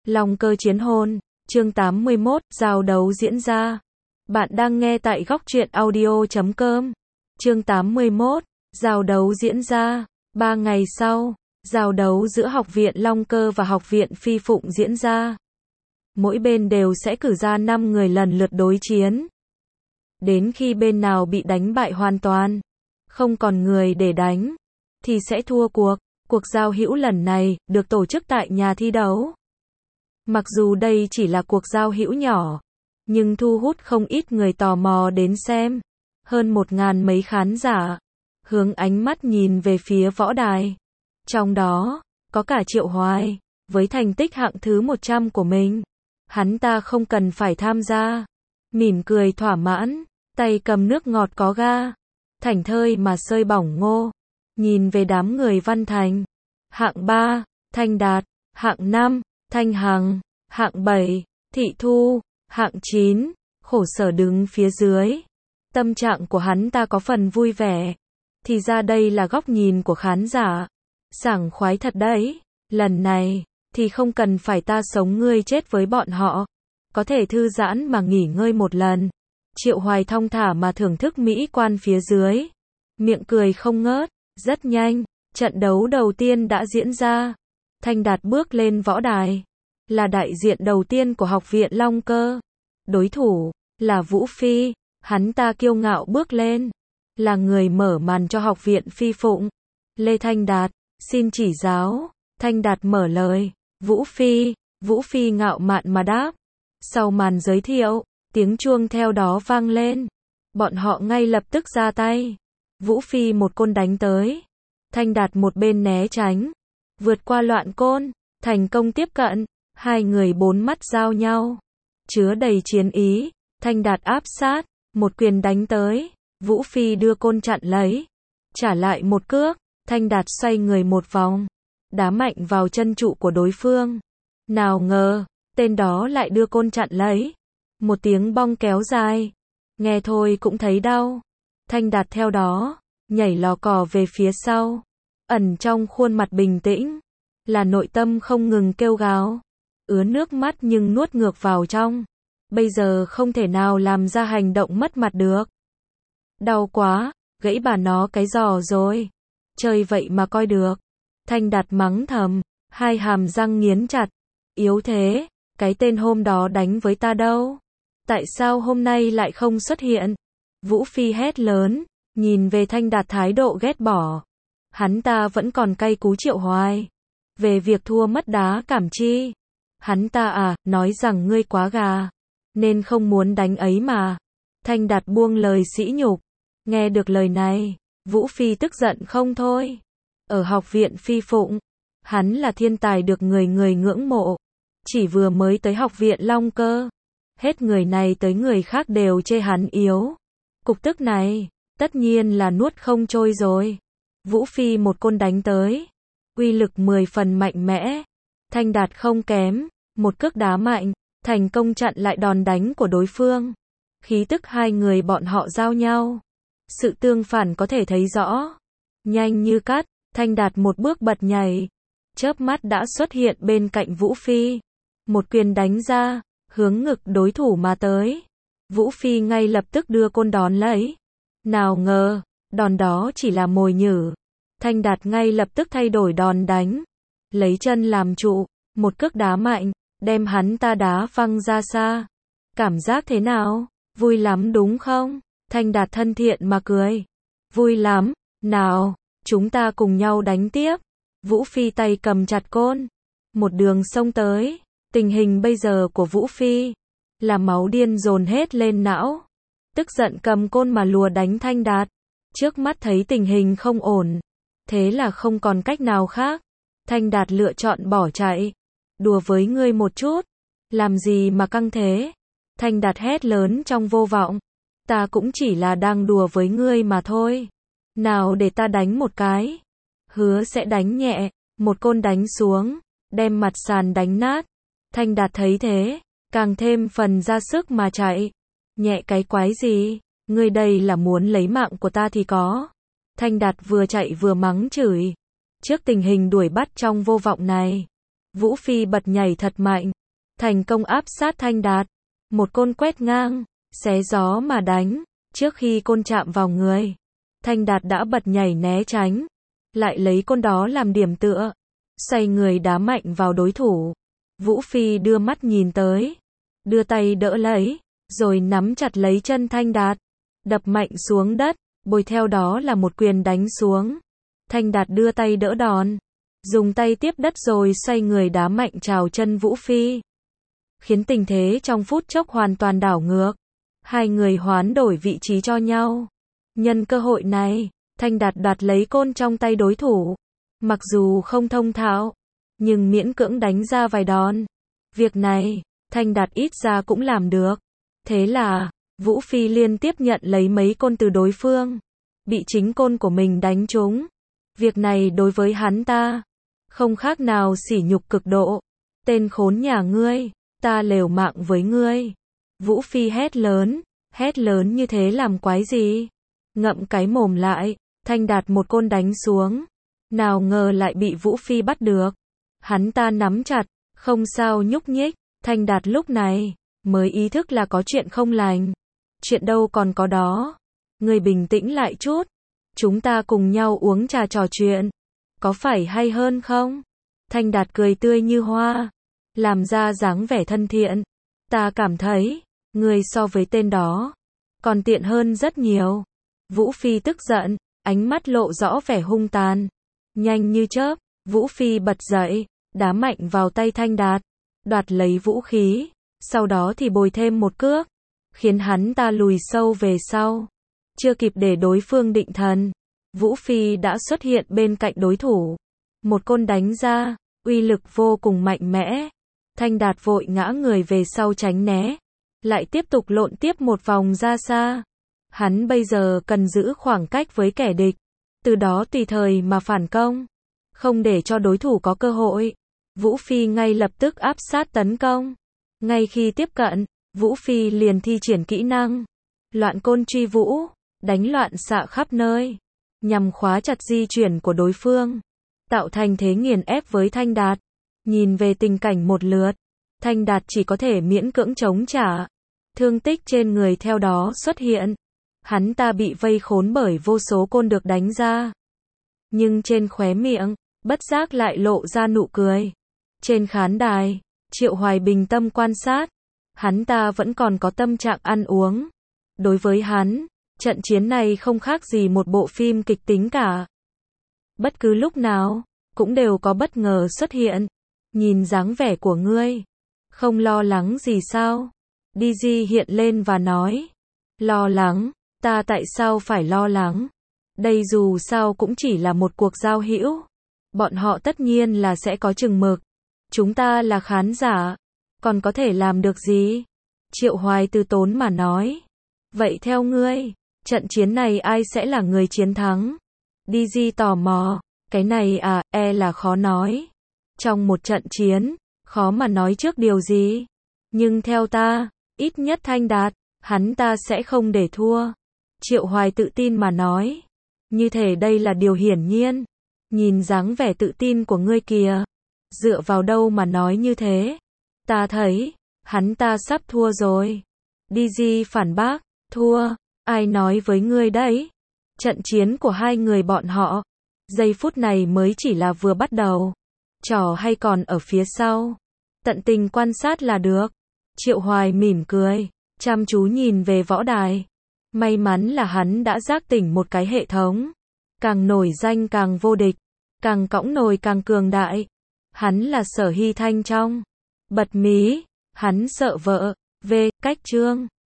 Long Cơ chiến hôn, chương 81, giao đấu diễn ra. Bạn đang nghe tại góc truyện audio.com. Chương 81, giao đấu diễn ra. 3 ngày sau, giao đấu giữa Học viện Long Cơ và Học viện Phi Phụng diễn ra. Mỗi bên đều sẽ cử ra 5 người lần lượt đối chiến. Đến khi bên nào bị đánh bại hoàn toàn, không còn người để đánh, thì sẽ thua cuộc. Cuộc giao hữu lần này được tổ chức tại nhà thi đấu. Mặc dù đây chỉ là cuộc giao hữu nhỏ, nhưng thu hút không ít người tò mò đến xem. Hơn 1.000 mấy khán giả hướng ánh mắt nhìn về phía võ đài. Trong đó, có cả Triệu Hoài, với thành tích hạng thứ 100 của mình. Hắn ta không cần phải tham gia. Mỉm cười thỏa mãn, tay cầm nước ngọt có ga, thảnh thơi mà sơi bỏng ngô. Nhìn về đám người Văn Thành. Hạng 3, Thanh Đạt. Hạng 5, Thanh Hằng. Hạng 7, Thị Thu. Hạng 9, Khổ Sở đứng phía dưới. Tâm trạng của hắn ta có phần vui vẻ. Thì ra đây là góc nhìn của khán giả. Sảng khoái thật đấy. Lần này, thì không cần phải ta sống ngươi chết với bọn họ. Có thể thư giãn mà nghỉ ngơi một lần. Triệu Hoài thong thả mà thưởng thức mỹ quan phía dưới. Miệng cười không ngớt. Rất nhanh, trận đấu đầu tiên đã diễn ra. Thanh Đạt bước lên võ đài. Là đại diện đầu tiên của Học viện Long Cơ. Đối thủ là Vũ Phi. Hắn ta kiêu ngạo bước lên. Là người mở màn cho Học viện Phi Phụng. Lê Thanh Đạt, xin chỉ giáo. Thanh Đạt mở lời. Vũ Phi ngạo mạn mà đáp. Sau màn giới thiệu, tiếng chuông theo đó vang lên. Bọn họ ngay lập tức ra tay. Vũ Phi một côn đánh tới. Thanh Đạt một bên né tránh. Vượt qua loạn côn, thành công tiếp cận. Hai người bốn mắt giao nhau. Chứa đầy chiến ý. Thanh Đạt áp sát. Một quyền đánh tới. Vũ Phi đưa côn chặn lấy. Trả lại một cước. Thanh Đạt xoay người một vòng. Đá mạnh vào chân trụ của đối phương. Nào ngờ, tên đó lại đưa côn chặn lấy. Một tiếng bong kéo dài. Nghe thôi cũng thấy đau. Thanh Đạt theo đó, nhảy lò cò về phía sau. Ẩn trong khuôn mặt bình tĩnh, là nội tâm không ngừng kêu gào. Ứa nước mắt nhưng nuốt ngược vào trong. Bây giờ không thể nào làm ra hành động mất mặt được. Đau quá, gãy bà nó cái giò rồi. Chơi vậy mà coi được. Thanh Đạt mắng thầm, hai hàm răng nghiến chặt. Yếu thế, cái tên hôm đó đánh với ta đâu? Tại sao hôm nay lại không xuất hiện? Vũ Phi hét lớn, nhìn về Thanh Đạt thái độ ghét bỏ. Hắn ta vẫn còn cay cú Triệu Hoài. Về việc thua mất đá cảm chi. Hắn ta nói rằng ngươi quá gà. Nên không muốn đánh ấy mà. Thanh Đạt buông lời sỉ nhục. Nghe được lời này, Vũ Phi tức giận không thôi. Ở Học viện Phi Phụng, hắn là thiên tài được người người ngưỡng mộ. Chỉ vừa mới tới Học viện Long Cơ. Hết người này tới người khác đều chê hắn yếu. Cục tức này, tất nhiên là nuốt không trôi rồi. Vũ Phi một côn đánh tới. Uy lực 10 phần mạnh mẽ. Thanh Đạt không kém. Một cước đá mạnh, thành công chặn lại đòn đánh của đối phương. Khí tức hai người bọn họ giao nhau. Sự tương phản có thể thấy rõ. Nhanh như cắt, Thanh Đạt một bước bật nhảy. Chớp mắt đã xuất hiện bên cạnh Vũ Phi. Một quyền đánh ra, hướng ngực đối thủ mà tới. Vũ Phi ngay lập tức đưa côn đón lấy. Nào ngờ, đòn đó chỉ là mồi nhử. Thanh Đạt ngay lập tức thay đổi đòn đánh. Lấy chân làm trụ, một cước đá mạnh, đem hắn ta đá văng ra xa. Cảm giác thế nào? Vui lắm đúng không? Thanh Đạt thân thiện mà cười. Vui lắm, nào, chúng ta cùng nhau đánh tiếp. Vũ Phi tay cầm chặt côn. Một đường xông tới. Tình hình bây giờ của Vũ Phi là máu điên dồn hết lên não. Tức giận cầm côn mà lùa đánh Thanh Đạt. Trước mắt thấy tình hình không ổn. Thế là không còn cách nào khác. Thanh Đạt lựa chọn bỏ chạy. Đùa với ngươi một chút. Làm gì mà căng thế? Thanh Đạt hét lớn trong vô vọng. Ta cũng chỉ là đang đùa với ngươi mà thôi. Nào để ta đánh một cái. Hứa sẽ đánh nhẹ. Một côn đánh xuống. Đem mặt sàn đánh nát. Thanh Đạt thấy thế. Càng thêm phần ra sức mà chạy. Nhẹ cái quái gì? Ngươi đây là muốn lấy mạng của ta thì có. Thanh Đạt vừa chạy vừa mắng chửi. Trước tình hình đuổi bắt trong vô vọng này, Vũ Phi bật nhảy thật mạnh. thành công áp sát Thanh Đạt. Một côn quét ngang, xé gió mà đánh. Trước khi côn chạm vào người, Thanh Đạt đã bật nhảy né tránh, lại lấy côn đó làm điểm tựa, xoay người đá mạnh vào đối thủ. Vũ Phi đưa mắt nhìn tới, đưa tay đỡ lấy, rồi nắm chặt lấy chân Thanh Đạt, đập mạnh xuống đất, bồi theo đó là một quyền đánh xuống. Thanh Đạt đưa tay đỡ đòn, dùng tay tiếp đất rồi xoay người đá mạnh chào chân Vũ Phi, khiến tình thế trong phút chốc hoàn toàn đảo ngược. Hai người hoán đổi vị trí cho nhau. Nhân cơ hội này, Thanh Đạt đoạt lấy côn trong tay đối thủ. Mặc dù không thông thạo, nhưng miễn cưỡng đánh ra vài đòn. Việc này, Thanh Đạt ít ra cũng làm được. Thế là, Vũ Phi liên tiếp nhận lấy mấy côn từ đối phương, bị chính côn của mình đánh trúng. Việc này đối với hắn ta, không khác nào sỉ nhục cực độ. Tên khốn nhà ngươi, ta liều mạng với ngươi. Vũ Phi hét lớn như thế làm quái gì? Ngậm cái mồm lại, Thanh Đạt một côn đánh xuống. Nào ngờ lại bị Vũ Phi bắt được. Hắn ta nắm chặt, không sao nhúc nhích. Thanh Đạt lúc này, mới ý thức là có chuyện không lành. Chuyện đâu còn có đó. Ngươi bình tĩnh lại chút. Chúng ta cùng nhau uống trà trò chuyện. Có phải hay hơn không? Thanh Đạt cười tươi như hoa, làm ra dáng vẻ thân thiện. Ta cảm thấy, ngươi so với tên đó, còn tiện hơn rất nhiều. Vũ Phi tức giận, ánh mắt lộ rõ vẻ hung tàn. Nhanh như chớp, Vũ Phi bật dậy, đá mạnh vào tay Thanh Đạt, đoạt lấy vũ khí, sau đó thì bồi thêm một cước, khiến hắn ta lùi sâu về sau. Chưa kịp để đối phương định thần, Vũ Phi đã xuất hiện bên cạnh đối thủ. Một côn đánh ra, uy lực vô cùng mạnh mẽ. Thanh Đạt vội ngã người về sau tránh né, lại tiếp tục lộn tiếp một vòng ra xa. Hắn bây giờ cần giữ khoảng cách với kẻ địch, từ đó tùy thời mà phản công, không để cho đối thủ có cơ hội. Vũ Phi ngay lập tức áp sát tấn công. Ngay khi tiếp cận, Vũ Phi liền thi triển kỹ năng loạn côn truy vũ, đánh loạn xạ khắp nơi, nhằm khóa chặt di chuyển của đối phương, tạo thành thế nghiền ép với Thanh Đạt. Nhìn về tình cảnh một lượt, Thanh Đạt chỉ có thể miễn cưỡng chống trả. Thương tích trên người theo đó xuất hiện. Hắn ta bị vây khốn bởi vô số côn được đánh ra. Nhưng trên khóe miệng, bất giác lại lộ ra nụ cười. Trên khán đài, Triệu Hoài bình tâm quan sát. Hắn ta vẫn còn có tâm trạng ăn uống. Đối với hắn, trận chiến này không khác gì một bộ phim kịch tính cả. Bất cứ lúc nào, cũng đều có bất ngờ xuất hiện. Nhìn dáng vẻ của ngươi, không lo lắng gì sao? DG hiện lên và nói. Lo lắng? Ta tại sao phải lo lắng? Đây dù sao cũng chỉ là một cuộc giao hữu. Bọn họ tất nhiên là sẽ có chừng mực. Chúng ta là khán giả, còn có thể làm được gì? Triệu Hoài từ tốn mà nói. Vậy theo ngươi, trận chiến này ai sẽ là người chiến thắng? DG tò mò. Cái này là khó nói. Trong một trận chiến, khó mà nói trước điều gì. Nhưng theo ta, ít nhất Thanh Đạt, hắn ta sẽ không để thua. Triệu Hoài tự tin mà nói. Như thể đây là điều hiển nhiên. Nhìn dáng vẻ tự tin của ngươi kìa. Dựa vào đâu mà nói như thế? Ta thấy, hắn ta sắp thua rồi. DG phản bác. Thua? Ai nói với ngươi đấy? Trận chiến của hai người bọn họ, giây phút này mới chỉ là vừa bắt đầu. Trò hay còn ở phía sau. Tận tình quan sát là được. Triệu Hoài mỉm cười, chăm chú nhìn về võ đài. May mắn là hắn đã giác tỉnh một cái hệ thống. Càng nổi danh càng vô địch, càng cõng nồi càng cường đại. Hắn là Sở Hy Thanh trong. Bật mí, hắn sợ vợ. Cách chương.